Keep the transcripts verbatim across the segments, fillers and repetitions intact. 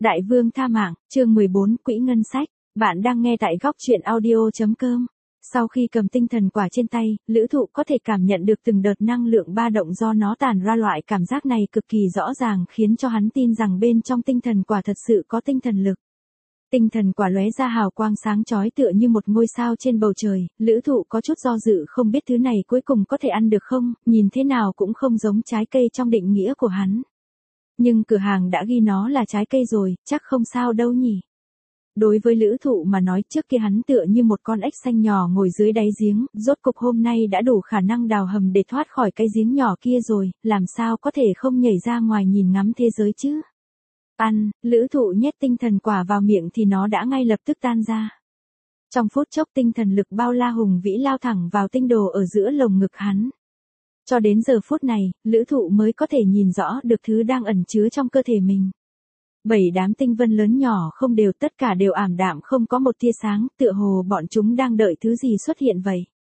Đại vương tha mạng, chương mười bốn, quỹ ngân sách. Bạn đang nghe tại góc truyện audio chấm com. Sau khi cầm tinh thần quả trên tay, Lữ Thụ có thể cảm nhận được từng đợt năng lượng ba động do nó tản ra, loại cảm giác này cực kỳ rõ ràng khiến cho hắn tin rằng bên trong tinh thần quả thật sự có tinh thần lực. Tinh thần quả lóe ra hào quang sáng chói tựa như một ngôi sao trên bầu trời, Lữ Thụ có chút do dự không biết thứ này cuối cùng có thể ăn được không, nhìn thế nào cũng không giống trái cây trong định nghĩa của hắn. Nhưng cửa hàng đã ghi nó là trái cây rồi, chắc không sao đâu nhỉ. Đối với Lữ Thụ mà nói, trước kia hắn tựa như một con ếch xanh nhỏ ngồi dưới đáy giếng, rốt cục hôm nay đã đủ khả năng đào hầm để thoát khỏi cái giếng nhỏ kia rồi, làm sao có thể không nhảy ra ngoài nhìn ngắm thế giới chứ. Ăn, Lữ Thụ nhét tinh thần quả vào miệng thì nó đã ngay lập tức tan ra. Trong phút chốc tinh thần lực bao la hùng vĩ lao thẳng vào tinh đồ ở giữa lồng ngực hắn. Cho đến giờ phút này, Lữ Thụ mới có thể nhìn rõ được thứ đang ẩn chứa trong cơ thể mình. Bảy đám tinh vân lớn nhỏ không đều, tất cả đều ảm đạm không có một tia sáng, tựa hồ bọn chúng đang đợi thứ gì xuất hiện vậy.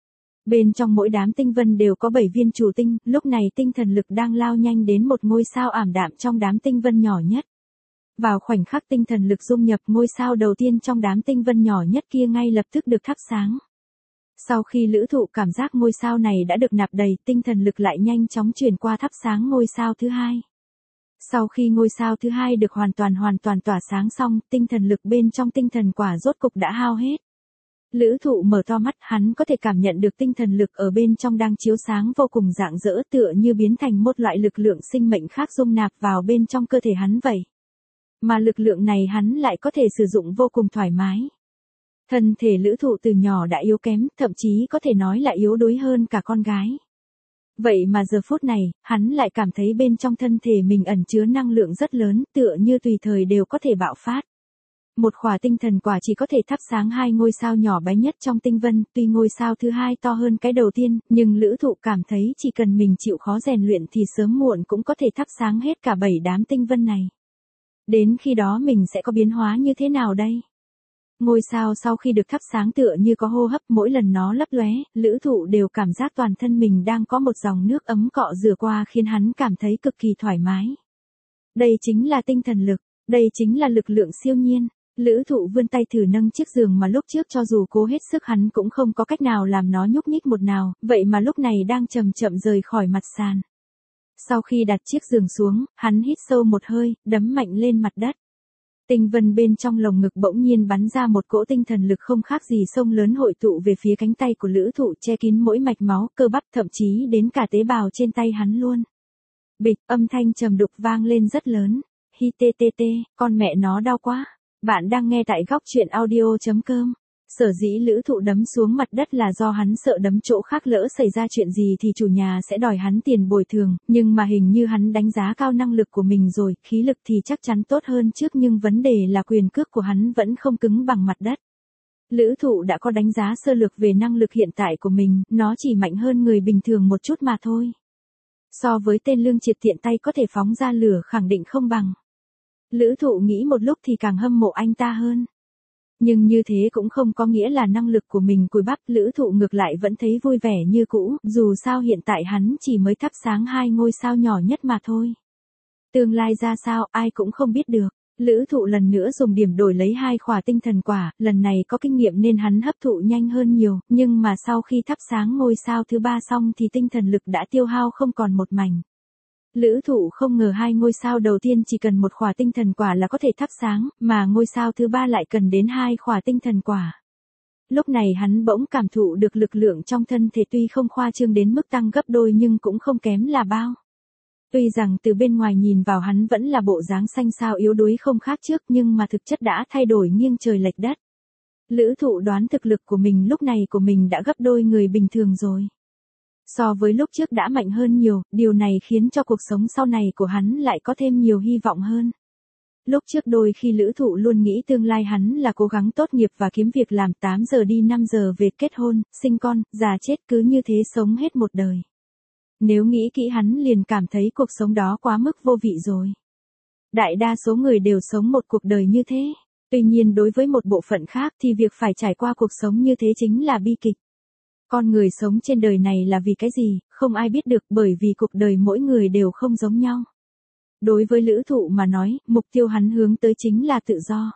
Bên trong mỗi đám tinh vân đều có bảy viên chủ tinh, lúc này tinh thần lực đang lao nhanh đến một ngôi sao ảm đạm trong đám tinh vân nhỏ nhất. Vào khoảnh khắc tinh thần lực dung nhập, ngôi sao đầu tiên trong đám tinh vân nhỏ nhất kia ngay lập tức được thắp sáng. Sau khi Lữ Thụ cảm giác ngôi sao này đã được nạp đầy, tinh thần lực lại nhanh chóng chuyển qua thắp sáng ngôi sao thứ hai. Sau khi ngôi sao thứ hai được hoàn toàn hoàn toàn tỏa sáng xong, tinh thần lực bên trong tinh thần quả rốt cục đã hao hết. Lữ Thụ mở to mắt, hắn có thể cảm nhận được tinh thần lực ở bên trong đang chiếu sáng vô cùng rạng rỡ, tựa như biến thành một loại lực lượng sinh mệnh khác dung nạp vào bên trong cơ thể hắn vậy. Mà lực lượng này hắn lại có thể sử dụng vô cùng thoải mái. Thân thể Lữ Thụ từ nhỏ đã yếu kém, thậm chí có thể nói là yếu đuối hơn cả con gái. Vậy mà giờ phút này, hắn lại cảm thấy bên trong thân thể mình ẩn chứa năng lượng rất lớn, tựa như tùy thời đều có thể bạo phát. Một khỏa tinh thần quả chỉ có thể thắp sáng hai ngôi sao nhỏ bé nhất trong tinh vân, tuy ngôi sao thứ hai to hơn cái đầu tiên, nhưng Lữ Thụ cảm thấy chỉ cần mình chịu khó rèn luyện thì sớm muộn cũng có thể thắp sáng hết cả bảy đám tinh vân này. Đến khi đó mình sẽ có biến hóa như thế nào đây? Ngôi sao sau khi được thắp sáng tựa như có hô hấp, mỗi lần nó lấp lóe, Lữ Thụ đều cảm giác toàn thân mình đang có một dòng nước ấm cọ rửa qua khiến hắn cảm thấy cực kỳ thoải mái. Đây chính là tinh thần lực, đây chính là lực lượng siêu nhiên. Lữ Thụ vươn tay thử nâng chiếc giường mà lúc trước cho dù cố hết sức hắn cũng không có cách nào làm nó nhúc nhích một nào, vậy mà lúc này đang chậm chậm rời khỏi mặt sàn. Sau khi đặt chiếc giường xuống, hắn hít sâu một hơi, đấm mạnh lên mặt đất. Tinh vân bên trong lồng ngực bỗng nhiên bắn ra một cỗ tinh thần lực không khác gì sông lớn hội tụ về phía cánh tay của Lữ Thụ, che kín mỗi mạch máu, cơ bắp, thậm chí đến cả tế bào trên tay hắn luôn. Bịch, âm thanh trầm đục vang lên rất lớn. Hi tê tê tê, con mẹ nó đau quá. Bạn đang nghe tại góc truyện audio chấm com. Sở dĩ Lữ Thụ đấm xuống mặt đất là do hắn sợ đấm chỗ khác lỡ xảy ra chuyện gì thì chủ nhà sẽ đòi hắn tiền bồi thường, nhưng mà hình như hắn đánh giá cao năng lực của mình rồi, khí lực thì chắc chắn tốt hơn trước, nhưng vấn đề là quyền cước của hắn vẫn không cứng bằng mặt đất. Lữ Thụ đã có đánh giá sơ lược về năng lực hiện tại của mình, nó chỉ mạnh hơn người bình thường một chút mà thôi. So với tên lương triệt tiện tay có thể phóng ra lửa khẳng định không bằng. Lữ Thụ nghĩ một lúc thì càng hâm mộ anh ta hơn. Nhưng như thế cũng không có nghĩa là năng lực của mình cùi bắp, Lữ Thụ ngược lại vẫn thấy vui vẻ như cũ, dù sao hiện tại hắn chỉ mới thắp sáng hai ngôi sao nhỏ nhất mà thôi. Tương lai ra sao ai cũng không biết được. Lữ Thụ lần nữa dùng điểm đổi lấy hai khỏa tinh thần quả, lần này có kinh nghiệm nên hắn hấp thụ nhanh hơn nhiều, nhưng mà sau khi thắp sáng ngôi sao thứ ba xong thì tinh thần lực đã tiêu hao không còn một mảnh. Lữ Thụ không ngờ hai ngôi sao đầu tiên chỉ cần một khỏa tinh thần quả là có thể thắp sáng, mà ngôi sao thứ ba lại cần đến hai khỏa tinh thần quả. Lúc này hắn bỗng cảm thụ được lực lượng trong thân thể tuy không khoa trương đến mức tăng gấp đôi nhưng cũng không kém là bao. Tuy rằng từ bên ngoài nhìn vào hắn vẫn là bộ dáng xanh xao yếu đuối không khác trước, nhưng mà thực chất đã thay đổi nghiêng trời lệch đất. Lữ Thụ đoán thực lực của mình lúc này của mình đã gấp đôi người bình thường rồi. So với lúc trước đã mạnh hơn nhiều, điều này khiến cho cuộc sống sau này của hắn lại có thêm nhiều hy vọng hơn. Lúc trước đôi khi Lữ Thụ luôn nghĩ tương lai hắn là cố gắng tốt nghiệp và kiếm việc làm tám giờ đi năm giờ về, kết hôn, sinh con, già chết, cứ như thế sống hết một đời. Nếu nghĩ kỹ hắn liền cảm thấy cuộc sống đó quá mức vô vị rồi. Đại đa số người đều sống một cuộc đời như thế. Tuy nhiên đối với một bộ phận khác thì việc phải trải qua cuộc sống như thế chính là bi kịch. Con người sống trên đời này là vì cái gì, không ai biết được, bởi vì cuộc đời mỗi người đều không giống nhau. Đối với Lữ Thụ mà nói, mục tiêu hắn hướng tới chính là tự do.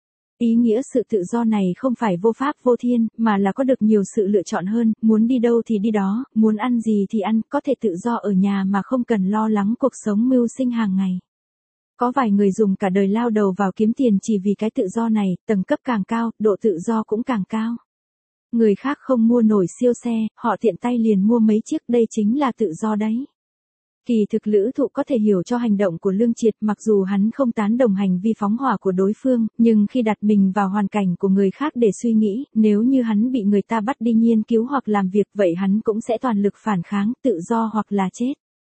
Ý nghĩa sự tự do này không phải vô pháp vô thiên, mà là có được nhiều sự lựa chọn hơn, muốn đi đâu thì đi đó, muốn ăn gì thì ăn, có thể tự do ở nhà mà không cần lo lắng cuộc sống mưu sinh hàng ngày. Có vài người dùng cả đời lao đầu vào kiếm tiền chỉ vì cái tự do này, tầng cấp càng cao, độ tự do cũng càng cao. Người khác không mua nổi siêu xe, họ tiện tay liền mua mấy chiếc, đây chính là tự do đấy. Kỳ thực Lữ Thụ có thể hiểu cho hành động của Lương Triệt, mặc dù hắn không tán đồng hành vi phóng hỏa của đối phương, nhưng khi đặt mình vào hoàn cảnh của người khác để suy nghĩ, nếu như hắn bị người ta bắt đi nghiên cứu hoặc làm việc, vậy hắn cũng sẽ toàn lực phản kháng, tự do hoặc là chết.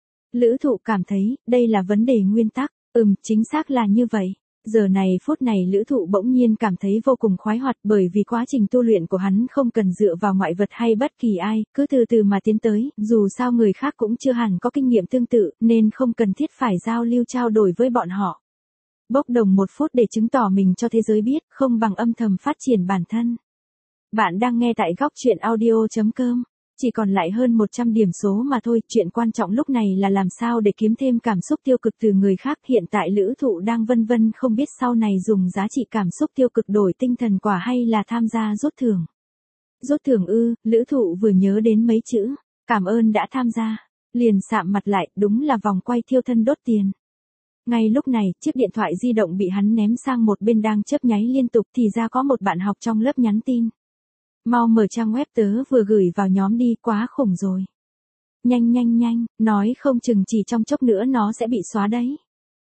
Lữ Thụ cảm thấy, đây là vấn đề nguyên tắc. Ừm, chính xác là như vậy. Giờ này phút này Lữ Thụ bỗng nhiên cảm thấy vô cùng khoái hoạt, bởi vì quá trình tu luyện của hắn không cần dựa vào ngoại vật hay bất kỳ ai, cứ từ từ mà tiến tới, dù sao người khác cũng chưa hẳn có kinh nghiệm tương tự, nên không cần thiết phải giao lưu trao đổi với bọn họ. Bốc đồng một phút để chứng tỏ mình cho thế giới biết, không bằng âm thầm phát triển bản thân. Bạn đang nghe tại góc chuyện audio chấm com. Chỉ còn lại hơn một trăm điểm số mà thôi, chuyện quan trọng lúc này là làm sao để kiếm thêm cảm xúc tiêu cực từ người khác. Hiện tại Lữ Thụ đang vân vân không biết sau này dùng giá trị cảm xúc tiêu cực đổi tinh thần quả hay là tham gia rút thưởng. Rút thưởng ư, Lữ Thụ vừa nhớ đến mấy chữ, cảm ơn đã tham gia, liền sạm mặt lại, đúng là vòng quay thiêu thân đốt tiền. Ngay lúc này, chiếc điện thoại di động bị hắn ném sang một bên đang chớp nháy liên tục, thì ra có một bạn học trong lớp nhắn tin. Mau mở trang web tớ vừa gửi vào nhóm đi, quá khủng rồi. Nhanh nhanh nhanh, nói không chừng chỉ trong chốc nữa nó sẽ bị xóa đấy.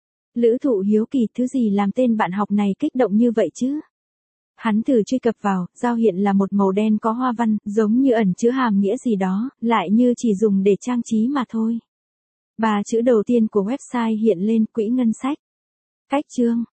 Lữ Thụ hiếu kỳ, thứ gì làm tên bạn học này kích động như vậy chứ? Hắn thử truy cập vào, giao hiện là một màu đen có hoa văn, giống như ẩn chứa hàm nghĩa gì đó, lại như chỉ dùng để trang trí mà thôi. Ba chữ đầu tiên của website hiện lên, quỹ ngân sách. Cách chương.